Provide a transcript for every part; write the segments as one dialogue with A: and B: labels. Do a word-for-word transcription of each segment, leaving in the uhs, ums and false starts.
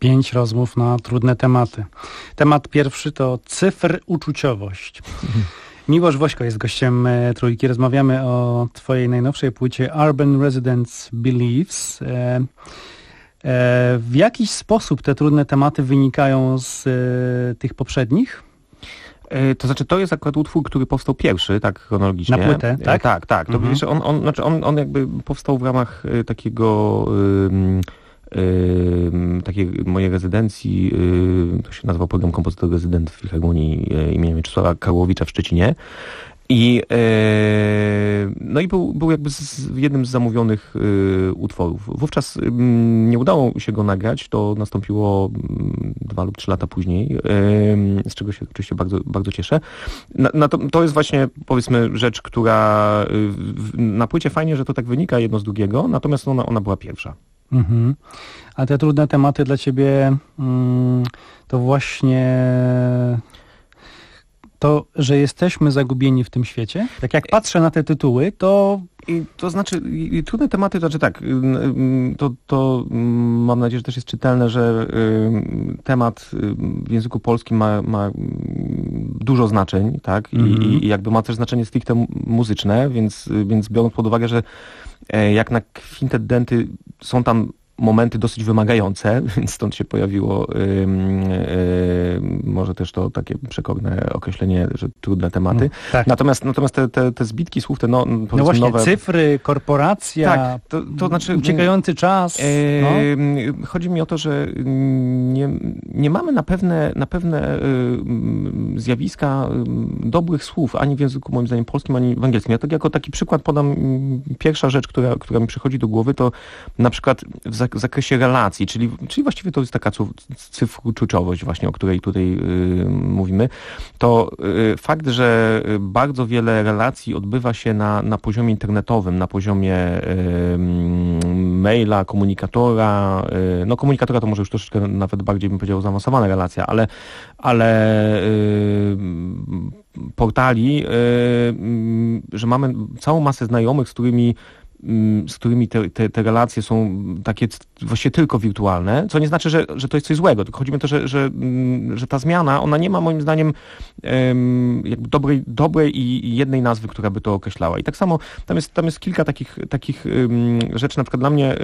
A: Pięć rozmów na trudne tematy. Temat pierwszy to cyfr uczuciowość. Miłosz Wośko jest gościem e, Trójki. Rozmawiamy o twojej najnowszej płycie Urban Residents Beliefs. E, e, w jakiś sposób te trudne tematy wynikają z e, tych poprzednich?
B: To znaczy, to jest akurat utwór, który powstał pierwszy, tak chronologicznie.
A: Na płytę, tak?
B: Tak, tak. To mhm. wiesz, on, on, znaczy on, on jakby powstał w ramach takiego... Um, Yy, takiej mojej rezydencji, yy, to się nazywał program Kompozytor Rezydent w Filharmonii yy, imienia Mieczysława Karłowicza w Szczecinie. I, yy, no i był, był jakby z, jednym z zamówionych yy, utworów. Wówczas yy, nie udało się go nagrać, to nastąpiło yy, dwa lub trzy lata później, yy, z czego się oczywiście bardzo, bardzo cieszę. Na, na to, to jest właśnie, powiedzmy, rzecz, która yy, na płycie fajnie, że to tak wynika jedno z drugiego, natomiast ona, ona była pierwsza.
A: Mhm. A te trudne tematy dla ciebie mm, to właśnie to, że jesteśmy zagubieni w tym świecie? Tak jak patrzę na te tytuły, to...
B: I to znaczy, i trudne tematy, to znaczy tak, to, to mam nadzieję, że też jest czytelne, że temat w języku polskim ma, ma dużo znaczeń, tak, mm-hmm. I, i jakby ma też znaczenie stricte muzyczne, więc, więc biorąc pod uwagę, że jak na kwintet denty są tam momenty dosyć wymagające, więc stąd się pojawiło yy, yy, może też to takie przekorne określenie, że trudne tematy.
A: Mm, tak.
B: Natomiast, natomiast te, te, te zbitki słów, te no,
A: no właśnie,
B: nowe...
A: cyfry, korporacja, tak, to, to znaczy, uciekający czas.
B: Yy, no. Chodzi mi o to, że nie, nie mamy na pewne, na pewne yy, zjawiska yy, dobrych słów, ani w języku moim zdaniem polskim, ani w angielskim. Ja tak jako taki przykład podam, yy, pierwsza rzecz, która, która mi przychodzi do głowy, to na przykład w w zakresie relacji, czyli, czyli właściwie to jest taka cyfruczuciowość właśnie, o której tutaj yy, mówimy, to yy, fakt, że bardzo wiele relacji odbywa się na, na poziomie internetowym, na poziomie yy, maila, komunikatora, yy, no komunikatora to może już troszeczkę nawet bardziej bym powiedział zaawansowana relacja, ale, ale yy, portali, yy, yy, że mamy całą masę znajomych, z którymi z którymi te, te, te relacje są takie właściwie tylko wirtualne, co nie znaczy, że, że to jest coś złego, tylko chodzi mi o to, że, że, że ta zmiana, ona nie ma moim zdaniem jakby dobrej, dobrej i jednej nazwy, która by to określała. I tak samo tam jest, tam jest kilka takich, takich rzeczy, na przykład dla mnie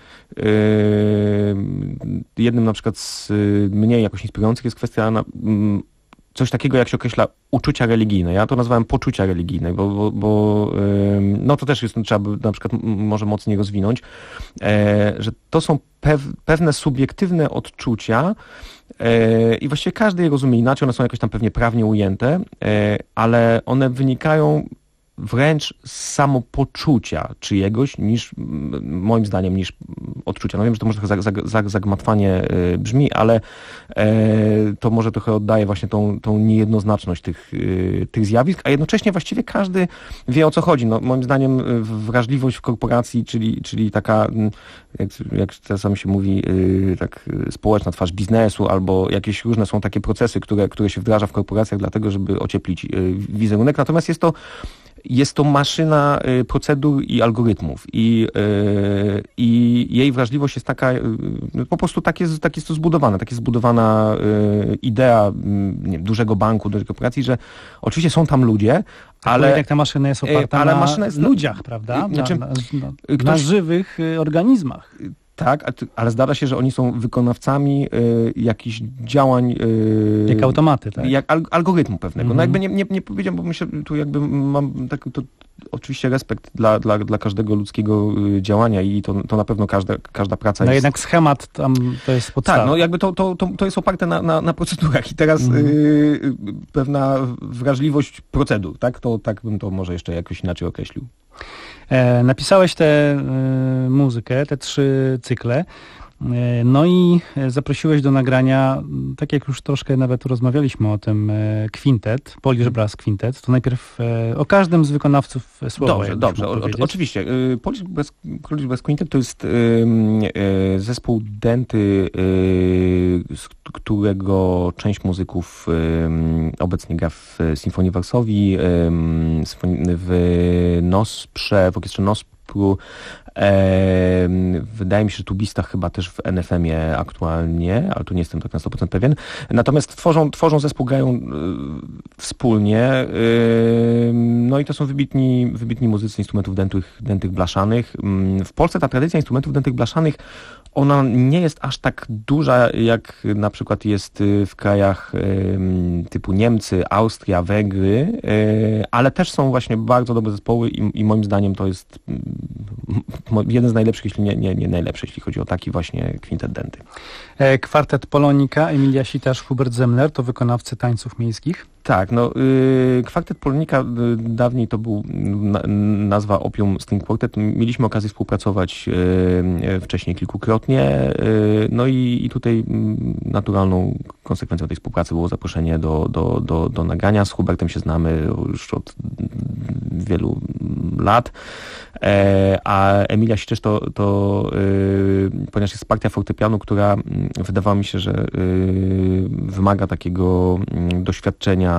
B: jednym na przykład z mnie jakoś inspirujących jest kwestia na, coś takiego, jak się określa uczucia religijne. Ja to nazwałem poczucia religijne, bo, bo, bo no to też jest, trzeba by na przykład może mocniej rozwinąć, że to są pew, pewne subiektywne odczucia i właściwie każdy je rozumie inaczej, one są jakoś tam pewnie prawnie ujęte, ale one wynikają wręcz z samopoczucia czyjegoś, niż moim zdaniem, niż odczucia. No wiem, że to może trochę zag, zag, zagmatwanie y, brzmi, ale y, to może trochę oddaje właśnie tą, tą niejednoznaczność tych, y, tych zjawisk, a jednocześnie właściwie każdy wie, o co chodzi. No, moim zdaniem wrażliwość w korporacji, czyli, czyli taka, jak, jak czasami się mówi, y, tak społeczna twarz biznesu, albo jakieś różne są takie procesy, które, które się wdraża w korporacjach dlatego, żeby ocieplić y, wizerunek. Natomiast jest to Jest to maszyna y, procedur i algorytmów i, y, i jej wrażliwość jest taka, y, po prostu tak jest, tak jest to zbudowane, tak jest zbudowana y, idea y, nie wiem, dużego banku, dużej korporacji, że oczywiście są tam ludzie, ale...
A: Jak ta maszyna jest oparta ale na maszyna jest, ludziach, prawda?
B: Znaczy,
A: na, na, na, ktoś, na żywych y, organizmach.
B: Tak, ale zdarza się, że oni są wykonawcami y, jakichś działań... Y,
A: jak automaty, tak?
B: Jak al, algorytmu pewnego. Mm-hmm. No jakby nie, nie, nie powiedziałem, bo myślę, tu jakby mam taki to, oczywiście respekt dla, dla, dla każdego ludzkiego y, działania i to, to na pewno każda, każda praca
A: no
B: jest...
A: No jednak schemat tam to jest podstawa.
B: Tak, no jakby to, to, to, to jest oparte na, na, na procedurach i teraz mm-hmm. y, pewna wrażliwość procedur, tak? To tak bym to może jeszcze jakoś inaczej określił.
A: E, napisałeś tę e, muzykę, te trzy cykle, e, no i zaprosiłeś do nagrania, tak jak już troszkę nawet rozmawialiśmy o tym, e, kwintet, Polish Brass Quintet. To najpierw e, o każdym z wykonawców słowo.
B: Dobrze, dobrze, o, oczywiście. Polish Brass, Polish Brass Quintet to jest e, e, zespół denty, e, z którego część muzyków e, obecnie gra w Symfonii Varsovii, e, w Nosprze, w orkiestrze Nosp Nospru. E, wydaje mi się, że tubista chyba też w N F M-ie aktualnie, ale tu nie jestem tak na sto procent pewien. Natomiast tworzą, tworzą zespół, grają y, wspólnie. Y, no i to są wybitni, wybitni muzycy instrumentów dętych, dętych blaszanych. Y, w Polsce ta tradycja instrumentów dętych blaszanych, ona nie jest aż tak duża, jak na przykład jest w krajach y, typu Niemcy, Austria, Węgry, y, ale też są właśnie bardzo dobre zespoły i, i moim zdaniem to jest y, jeden z najlepszych, jeśli nie, nie, nie najlepszy, jeśli chodzi o taki właśnie kwintet dęty.
A: Kwartet Polonika, Emilia Sitarz, Hubert Zemler to wykonawcy tańców miejskich.
B: Tak, no y, Kwartet Polonika, y, dawniej to był na, nazwa Opium String Quartet. Mieliśmy okazję współpracować y, wcześniej kilkukrotnie, y, no i, i tutaj y, naturalną konsekwencją tej współpracy było zaproszenie do, do, do, do nagrania. Z Hubertem się znamy już od wielu lat, e, a Emilia Sitarz to, to y, ponieważ jest partia fortepianu, która y, wydawała mi się, że y, wymaga takiego y, doświadczenia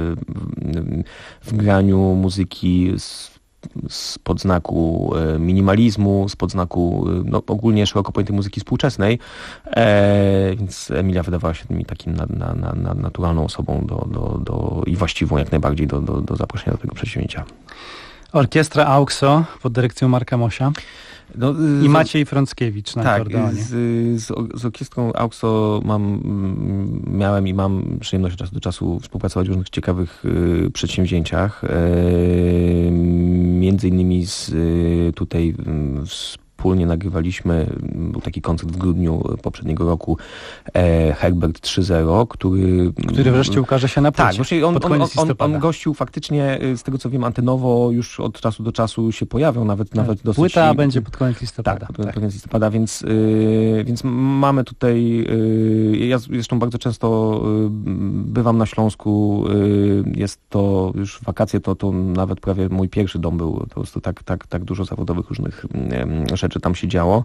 B: w graniu muzyki z, z podznaku minimalizmu, z podznaku no, ogólnie szeroko pojętej muzyki współczesnej, e, więc Emilia wydawała się mi takim na, na, na, na naturalną osobą do, do, do, i właściwą jak najbardziej do, do, do zaproszenia do tego przedsięwzięcia.
A: Orkiestra AUXO pod dyrekcją Marka Mosia. No, I Maciej Frąckiewicz na
B: tak,
A: akordeonie.
B: Z, z, z orkiestrą AUXO mam, miałem i mam przyjemność od czasu do czasu współpracować w różnych ciekawych y, przedsięwzięciach. Y, między innymi z, y, tutaj y, wspólnie nagrywaliśmy, był taki koncert w grudniu poprzedniego roku, e, Herbert trzy zero, który...
A: Który wreszcie ukaże się na płycie.
B: Tak, właśnie on, on, on, on gościł faktycznie, z tego co wiem, antenowo już od czasu do czasu się pojawiał, nawet, tak. nawet dosyć...
A: Płyta będzie pod koniec listopada.
B: Tak, pod tak. koniec listopada, więc, y, więc mamy tutaj... Y, ja zresztą bardzo często y, bywam na Śląsku, y, jest to już wakacje, to, to nawet prawie mój pierwszy dom był, po prostu tak, tak, tak dużo zawodowych różnych y, rzeczy tam się działo.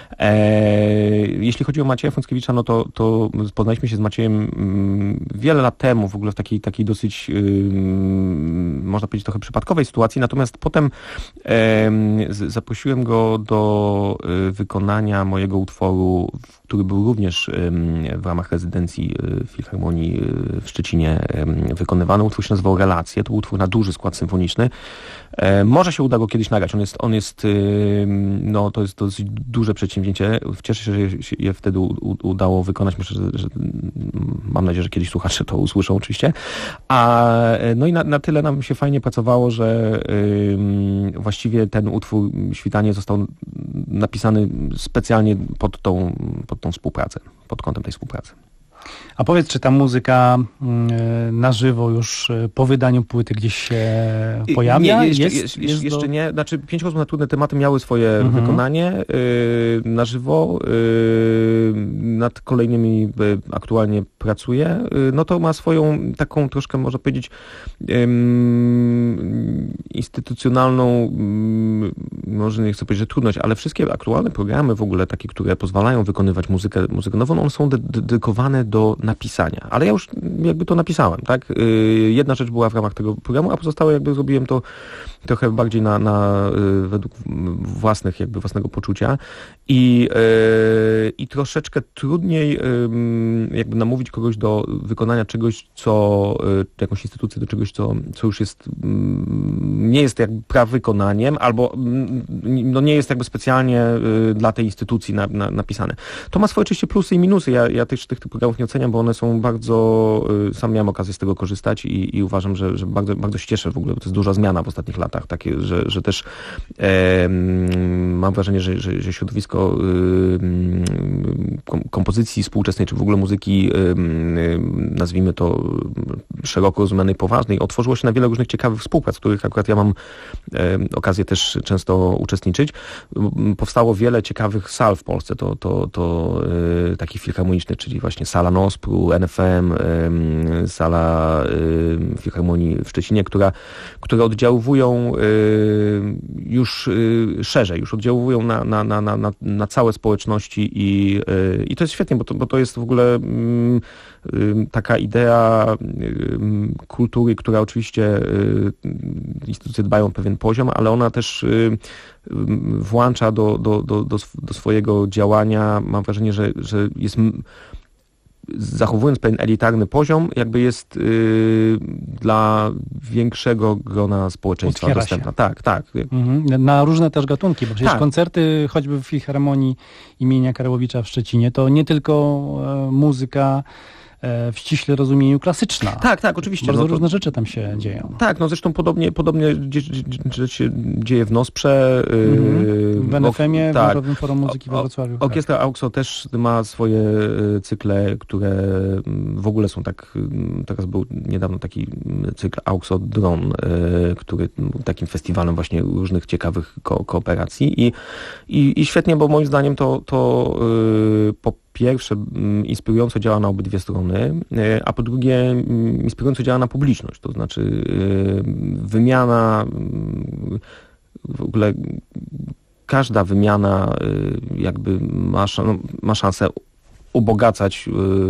B: E, jeśli chodzi o Macieja Frąckiewicza, no to, to poznaliśmy się z Maciejem mm, wiele lat temu, w ogóle w takiej, takiej dosyć, yy, można powiedzieć, trochę przypadkowej sytuacji, natomiast potem e, z, zaprosiłem go do y, wykonania mojego utworu, który był również y, w ramach rezydencji y, Filharmonii y, w Szczecinie y, wykonywany. Utwór się nazywał Relacje, to był utwór na duży skład symfoniczny. E, może się uda go kiedyś nagrać. On jest, on jest y, no to jest dosyć duże przedsięwzięcie. Cieszę się, że się je wtedy u, udało wykonać. Myślę, że, że mam nadzieję, że kiedyś słuchacze to usłyszą oczywiście. A no i na, na tyle nam się fajnie pracowało, że y, właściwie ten utwór Świtanie został napisany specjalnie pod tą, pod tą współpracę, pod kątem tej współpracy.
A: A powiedz, czy ta muzyka y, na żywo już po wydaniu płyty gdzieś się pojawia?
B: Nie, jeszcze,
A: jest,
B: jest,
A: jest
B: jeszcze
A: do...
B: nie. Znaczy, pięć rozmów na trudne tematy miały swoje mhm. wykonanie y, na żywo. Y, nad kolejnymi y, aktualnie pracuję. Y, no to ma swoją taką troszkę, można powiedzieć, y, instytucjonalną, y, może nie chcę powiedzieć, że trudność, ale wszystkie aktualne programy w ogóle takie, które pozwalają wykonywać muzykę, muzykę nową, one są dedykowane do napisania. Ale ja już jakby to napisałem, tak? Jedna rzecz była w ramach tego programu, a pozostałe jakby zrobiłem to trochę bardziej na, na według własnych, jakby własnego poczucia i, i troszeczkę trudniej jakby namówić kogoś do wykonania czegoś, co, jakąś instytucję do czegoś, co, co już jest, nie jest jakby prawykonaniem, albo no nie jest jakby specjalnie dla tej instytucji na, na, napisane. To ma swoje oczywiście plusy i minusy. Ja, ja też tych, tych programów nie oceniam, bo one są bardzo, sam miałem okazję z tego korzystać i, i uważam, że, że bardzo, bardzo się cieszę w ogóle, bo to jest duża zmiana w ostatnich latach, takie, że, że też e, mam wrażenie, że, że, że środowisko e, kompozycji współczesnej, czy w ogóle muzyki, e, nazwijmy to szeroko rozumianej, poważnej, otworzyło się na wiele różnych ciekawych współprac, w których akurat ja mam e, okazję też często uczestniczyć. Powstało wiele ciekawych sal w Polsce, to, to, to e, takich filharmonicznych, czyli właśnie Sala Nospru, N F M, e, Sala e, Filharmonii w Szczecinie, która, które oddziaływują już szerzej, już oddziałują na, na, na, na, na całe społeczności i, i to jest świetnie, bo to, bo to jest w ogóle mm, taka idea kultury, która oczywiście instytucje dbają o pewien poziom, ale ona też włącza do, do, do, do, do swojego działania, mam wrażenie, że, że jest, zachowując pewien elitarny poziom, jakby jest yy, dla większego grona społeczeństwa
A: Otwiera
B: dostępna.
A: się.
B: Tak, tak.
A: Mhm. Na różne też gatunki, bo przecież
B: tak.
A: koncerty choćby w Filharmonii imienia Karłowicza w Szczecinie, to nie tylko e, muzyka w ściśle rozumieniu klasyczna.
B: Tak, tak, oczywiście.
A: Bardzo
B: no to,
A: różne rzeczy tam się dzieją.
B: Tak, no zresztą podobnie, podobnie że się dzieje w Nosprze.
A: Mm-hmm. W N F M-ie,
B: tak.
A: w Narodowym Forum Muzyki we Wrocławiu.
B: Orkiestra AUXO też ma swoje cykle, które w ogóle są tak, teraz był niedawno taki cykl AUXO Drone, który był takim festiwalem właśnie różnych ciekawych ko- kooperacji i, i, i świetnie, bo moim zdaniem to, to po pierwsze inspirująco działa na obydwie strony, a po drugie inspirująco działa na publiczność, to znaczy wymiana, w ogóle każda wymiana jakby ma, no, ma szansę ubogacać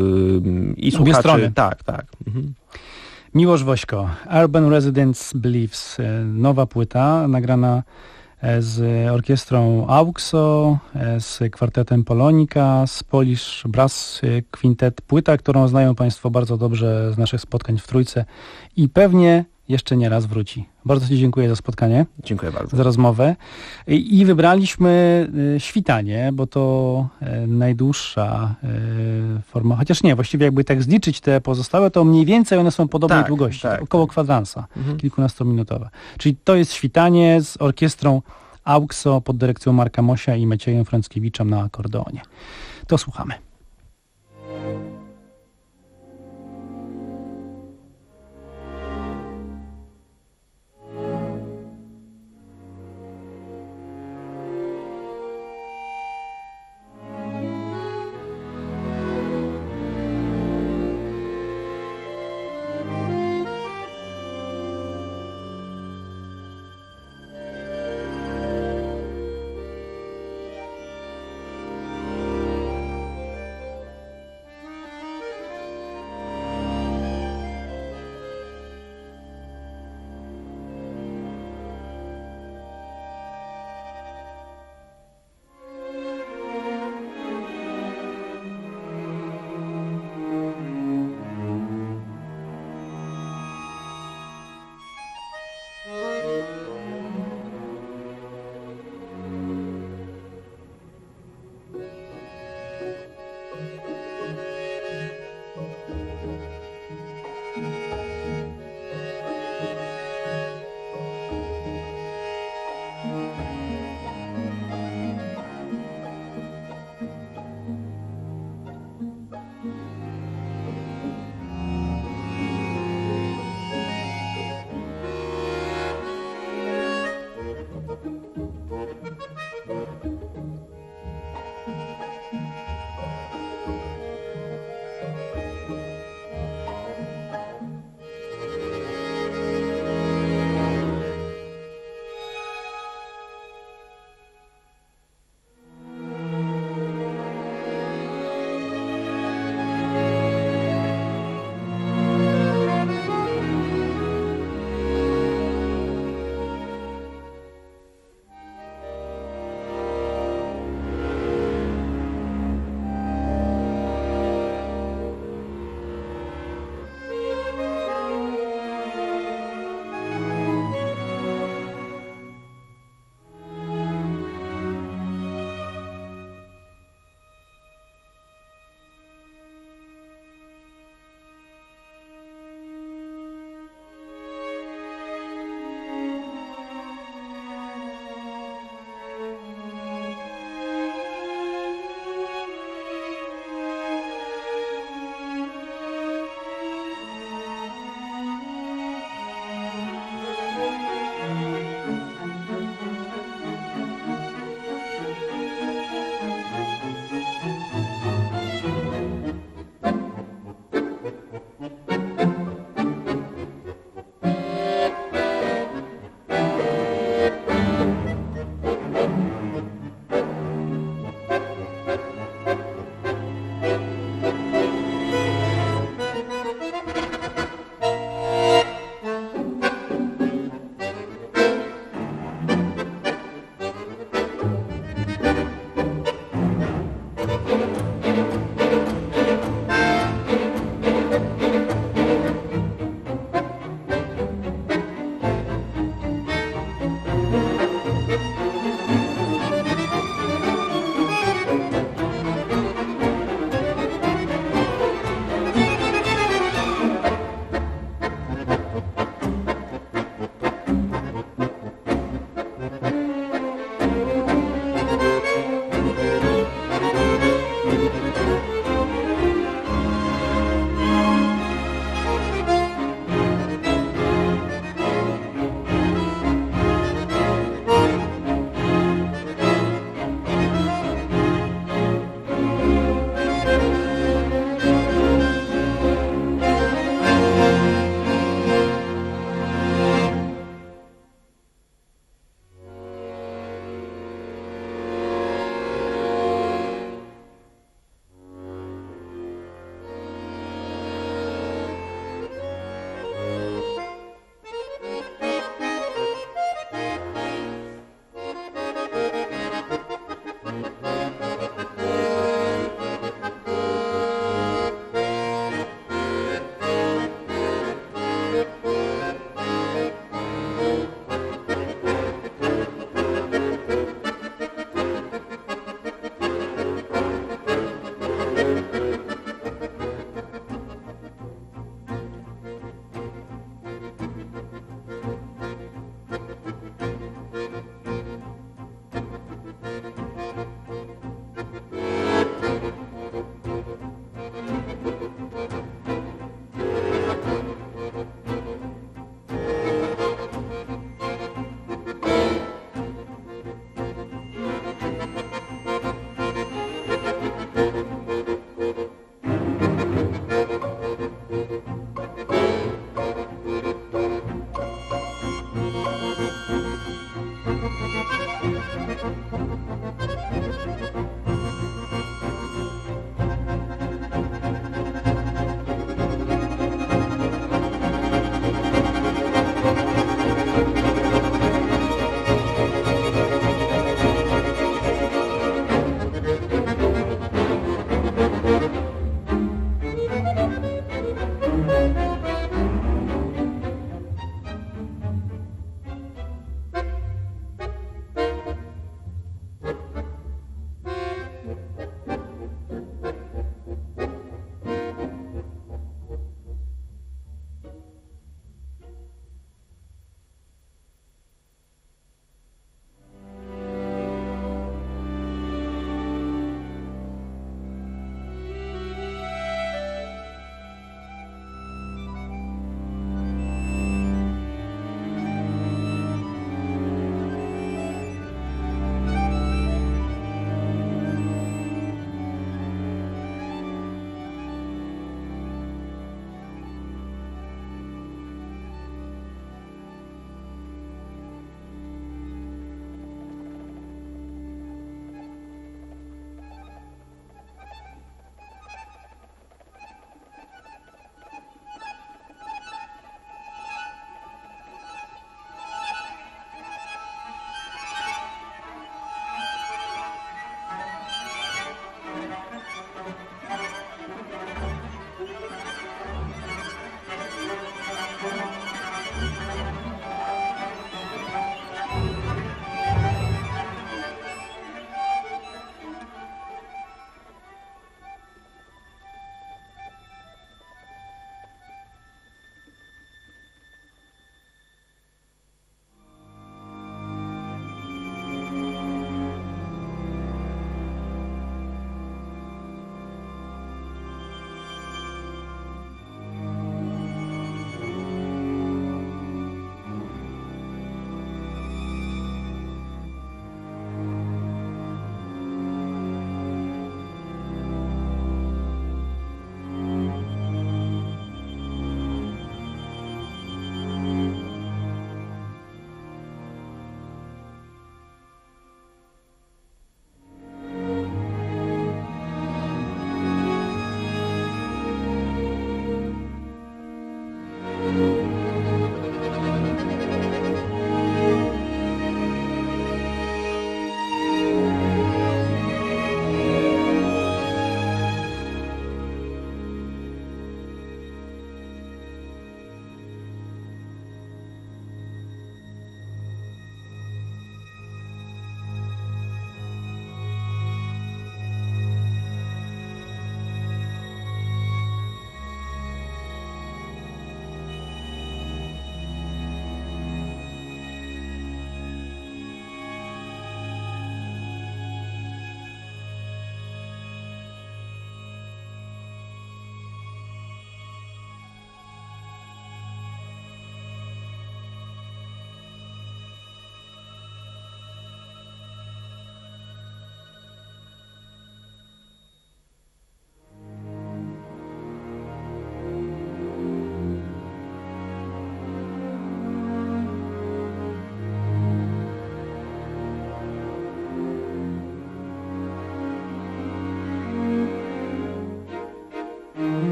B: i słuchaczy.
A: Obie strony.
B: Tak, tak. Mhm.
A: Miłosz Wośko, Urban Residents Beliefs, nowa płyta nagrana z orkiestrą AUXO, z kwartetem Polonika, z Polish Brass Quintet. Płyta, którą znają Państwo bardzo dobrze z naszych spotkań w Trójce i pewnie jeszcze nie raz wróci. Bardzo Ci dziękuję za spotkanie.
B: Dziękuję bardzo.
A: Za rozmowę. I, i wybraliśmy Świtanie, bo to najdłuższa forma, chociaż nie, właściwie jakby tak zliczyć te pozostałe, to mniej więcej one są podobnej
B: tak,
A: długości,
B: tak,
A: około
B: tak.
A: kwadransa,
B: Mhm.
A: kilkunastominutowe. Czyli to jest Świtanie z orkiestrą AUXO pod dyrekcją Marka Mosia i Maciejem Frąckiewiczem na akordeonie. To słuchamy.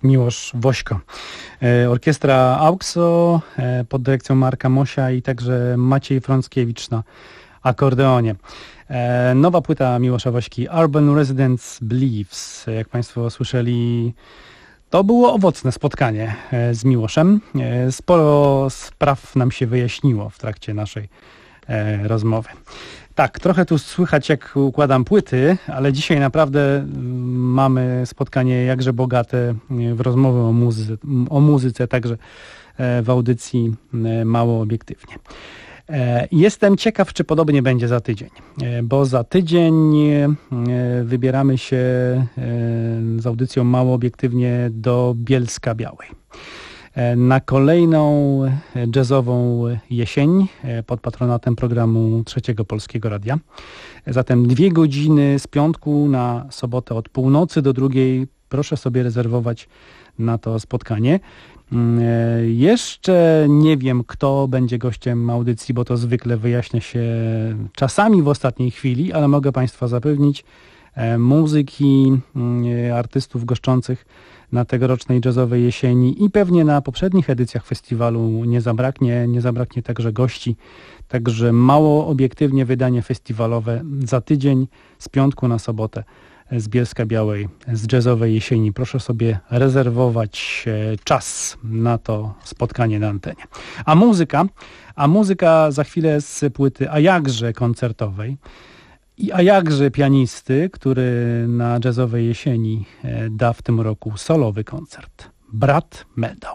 A: Miłosz Wośko. Orkiestra AUXO pod dyrekcją Marka Mosia i także Maciej Frąckiewicz na akordeonie. Nowa płyta Miłosza Wośki, Urban Residents Beliefs. Jak Państwo słyszeli, to było owocne spotkanie z Miłoszem. Sporo spraw nam się wyjaśniło w trakcie naszej rozmowy. Tak, trochę tu słychać, jak układam płyty, ale dzisiaj naprawdę mamy spotkanie jakże bogate w rozmowy o muzyce, o muzyce także w audycji Mało Obiektywnie. Jestem ciekaw, czy podobnie będzie za tydzień, bo za tydzień wybieramy się z audycją Mało Obiektywnie do Bielska Białej na kolejną jazzową jesień pod patronatem programu Trzeciego Polskiego Radia. Zatem dwie godziny z piątku na sobotę od północy do drugiej. Proszę sobie rezerwować na to spotkanie. Jeszcze nie wiem, kto będzie gościem audycji, bo to zwykle wyjaśnia się czasami w ostatniej chwili, ale mogę Państwa zapewnić, muzyki, artystów goszczących na tegorocznej jazzowej jesieni i pewnie na poprzednich edycjach festiwalu nie zabraknie, nie zabraknie także gości. Także Mało Obiektywnie wydanie festiwalowe za tydzień z piątku na sobotę z Bielska Białej, z jazzowej jesieni. Proszę sobie rezerwować czas na to spotkanie na antenie. A muzyka, a muzyka za chwilę z płyty A jakże koncertowej. I a jakże pianisty, który na jazzowej jesieni da w tym roku solowy koncert. Brat Meldał.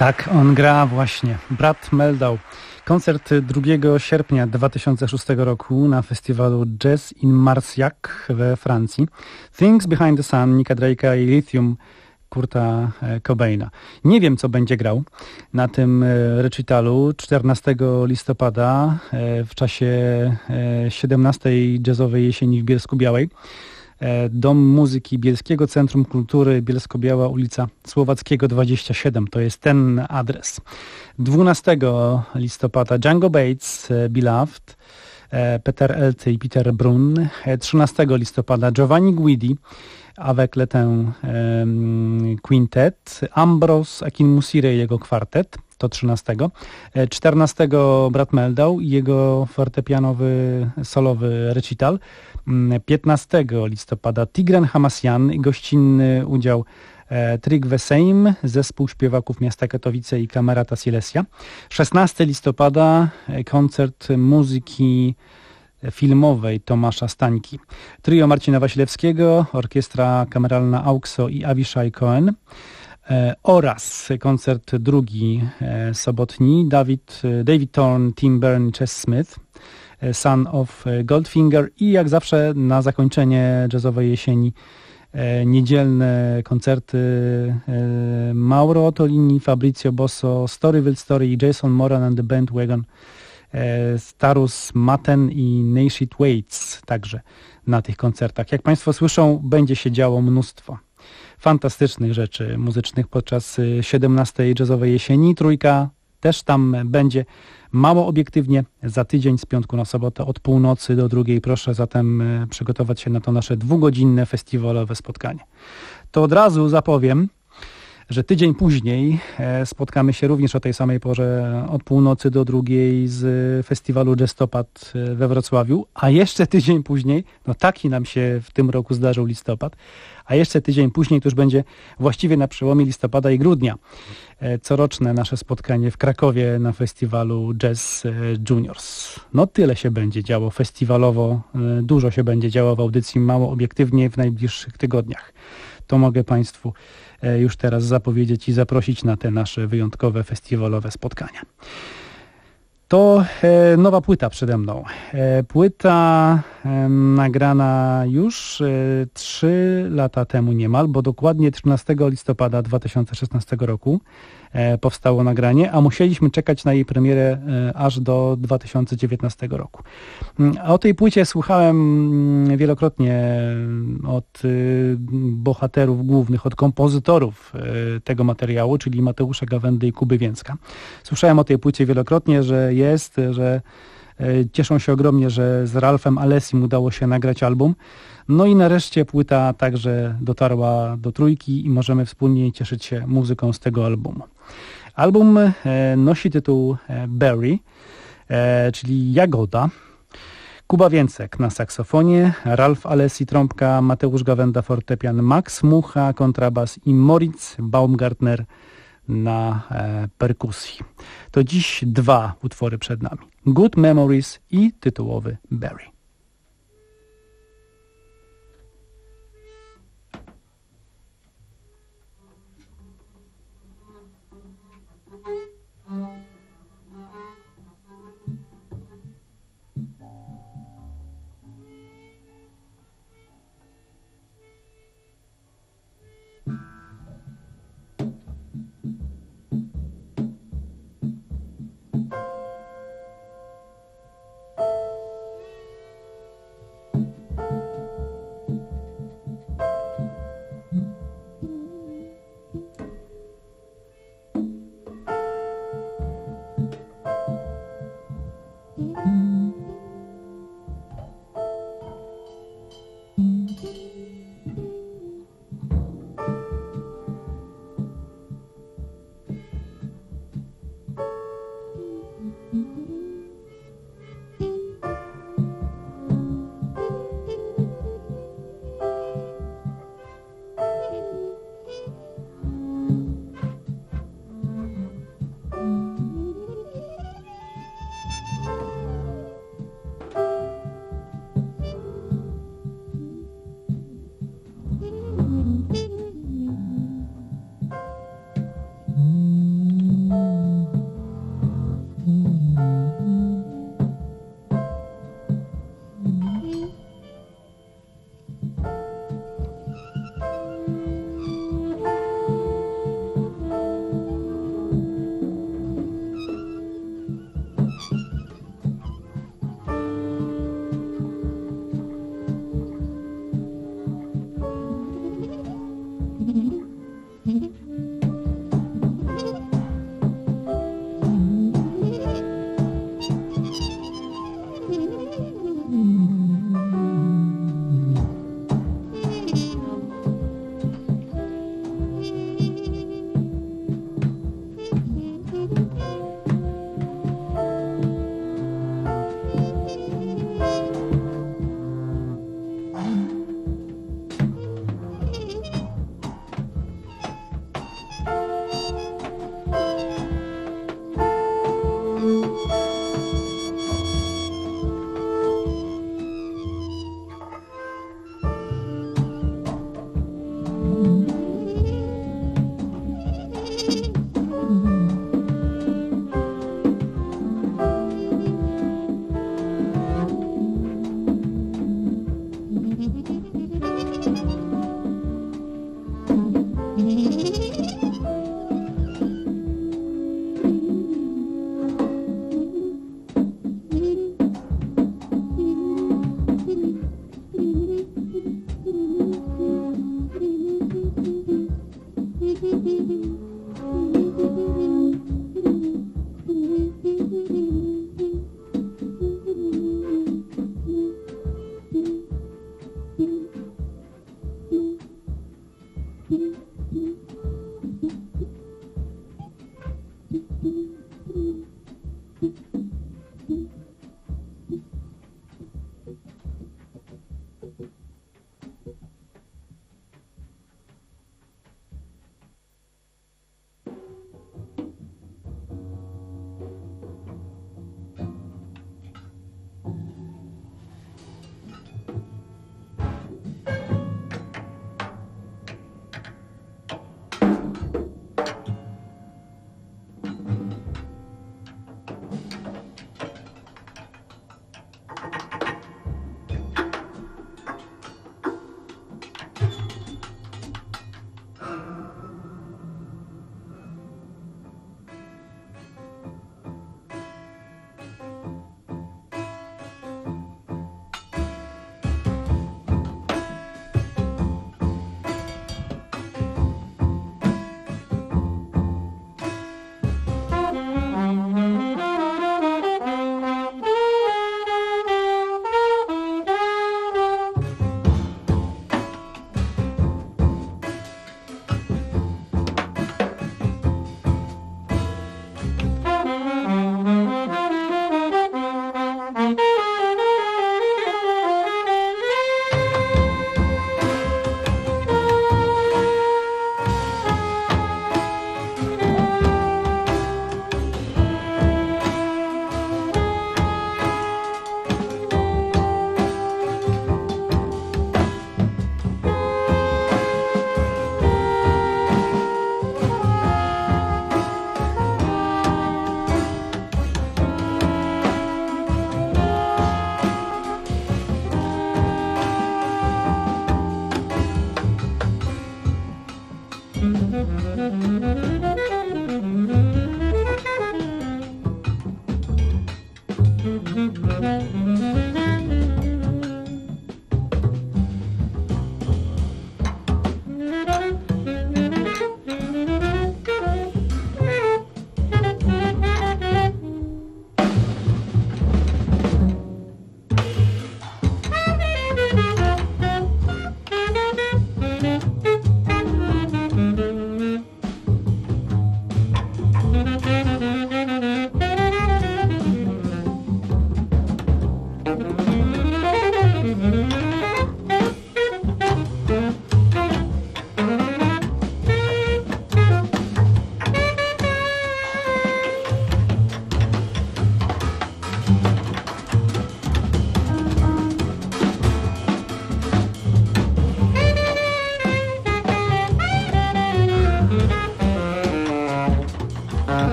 A: Tak, on gra właśnie. Brad Mehldau. Koncert drugiego sierpnia dwa tysiące szóstego roku na festiwalu Jazz in Marciac we Francji. Things Behind the Sun, Nicka Drake'a i Lithium Kurta Cobaina. Nie wiem, co będzie grał na tym recitalu czternastego listopada w czasie siedemnastej jazzowej jesieni w Bielsku-Białej. Dom Muzyki Bielskiego Centrum Kultury Bielsko-Biała, ulica Słowackiego dwadzieścia siedem. To jest ten adres. dwunastego listopada Django Bates, Beloved, Peter Elty i Peter Brun. trzynastego listopada Giovanni Guidi, Avec le Temps Quintet, Ambros Akinmusire i jego kwartet, to trzynastego. czternastego Brad Mehldau i jego fortepianowy solowy recital. piętnastego listopada Tigran Hamasjan i gościnny udział Trygve Seim, zespół śpiewaków miasta Katowice i Kamerata Silesia. szesnastego listopada koncert muzyki filmowej Tomasza Stańki. Trio Marcina Wasilewskiego, orkiestra kameralna Auxo i Avishai Cohen e, oraz koncert drugi e, sobotni David, David Thorne, Tim Byrne, Chess Smith, e, Son of Goldfinger i jak zawsze na zakończenie jazzowej jesieni e, niedzielne koncerty e, Mauro Ottolini, Fabrizio Bosso, Storyville Story i Jason Moran and the Bandwagon, Starus Maten i Nashid Waits także na tych koncertach. Jak Państwo słyszą, będzie się działo mnóstwo fantastycznych rzeczy muzycznych podczas siedemnastej jazzowej jesieni. Trójka też tam będzie. Mało obiektywnie za tydzień z piątku na sobotę od północy do drugiej. Proszę zatem przygotować się na to nasze dwugodzinne festiwalowe spotkanie. To od razu zapowiem, że tydzień później spotkamy się również o tej samej porze od północy do drugiej z festiwalu Jazztopad we Wrocławiu, a jeszcze tydzień później, no taki nam się w tym roku zdarzył listopad, a jeszcze tydzień później to już będzie właściwie na przełomie listopada i grudnia coroczne nasze spotkanie w Krakowie na festiwalu Jazz Juniors. No tyle się będzie działo festiwalowo, dużo się będzie działo w audycji Mało Obiektywnie w najbliższych tygodniach. To mogę Państwu już teraz zapowiedzieć i zaprosić na te nasze wyjątkowe festiwalowe spotkania. To e, nowa płyta przede mną. E, płyta e, nagrana już trzy lata temu niemal, bo dokładnie trzynastego listopada dwa tysiące szesnastego roku e, powstało nagranie, a musieliśmy czekać na jej premierę e, aż do dwa tysiące dziewiętnastego roku. A o tej płycie słuchałem wielokrotnie od y, bohaterów głównych, od kompozytorów y, tego materiału, czyli Mateusza Gawędy i Kuby Więcka. Słyszałem o tej płycie wielokrotnie, że jest, że y, cieszą się ogromnie, że z Ralfem Alessim udało się nagrać album. No i nareszcie płyta także dotarła do trójki i możemy wspólnie cieszyć się muzyką z tego albumu. Album y, nosi tytuł Berry, y, czyli Jagoda. Kuba Więcek na saksofonie, Ralf Alessi trąbka, Mateusz Gawęda fortepian, Max Mucha kontrabas i Moritz Baumgartner na e, perkusji. To dziś dwa utwory przed nami. Good Memories i tytułowy Berry.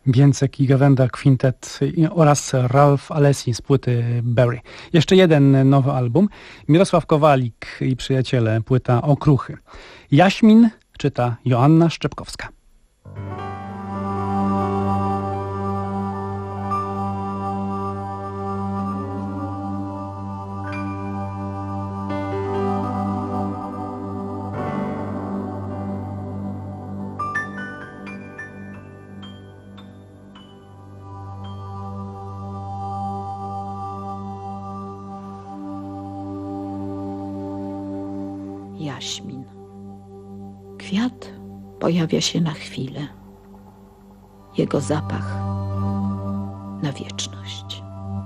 A: Więcek i Gawenda Quintet oraz Ralph Alessi z płyty Berry. Jeszcze jeden nowy album. Mirosław Kowalik i przyjaciele, płyta Okruchy. Jaśmin czyta Joanna Szczepkowska.
C: Jaśmin. Kwiat pojawia się na chwilę. Jego zapach na wieczność.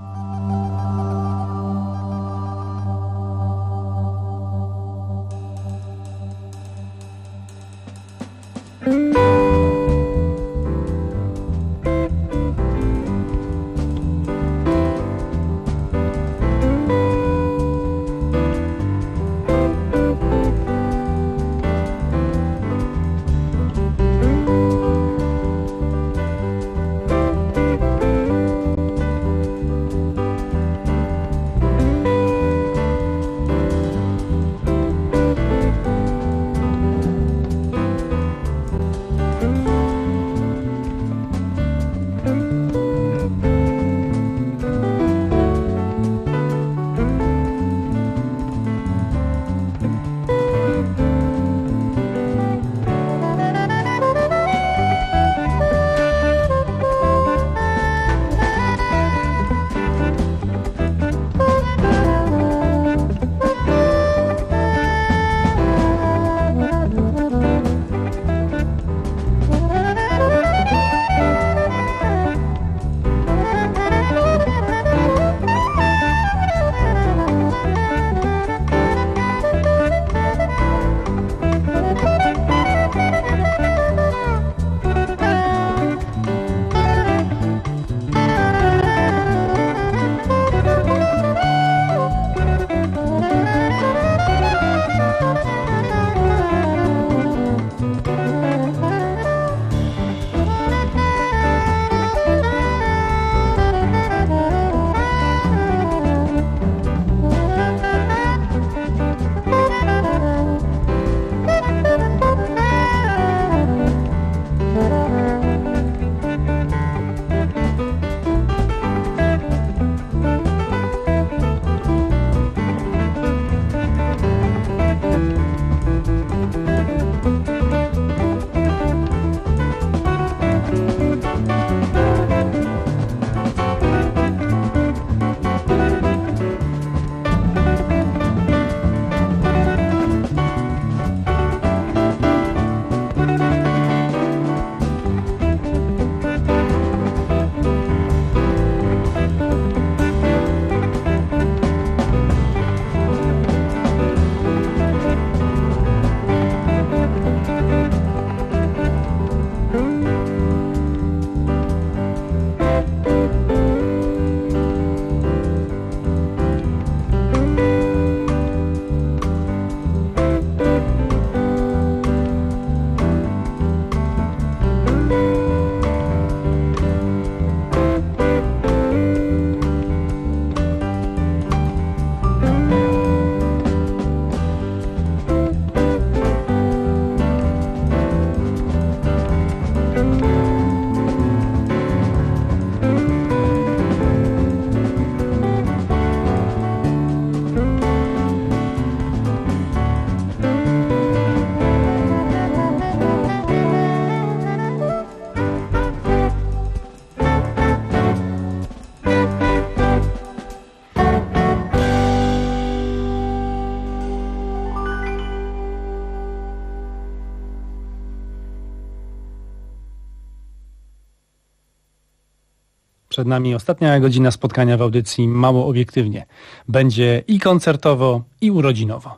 A: Przed nami ostatnia godzina spotkania w audycji Mało Obiektywnie. Będzie i koncertowo, i urodzinowo.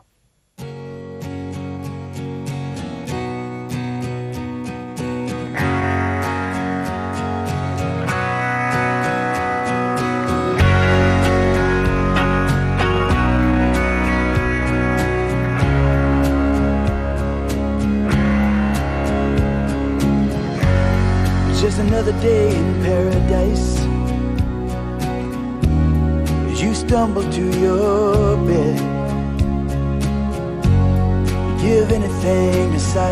D: Just another another day in paradise. As you stumble to your bed, you give anything to silence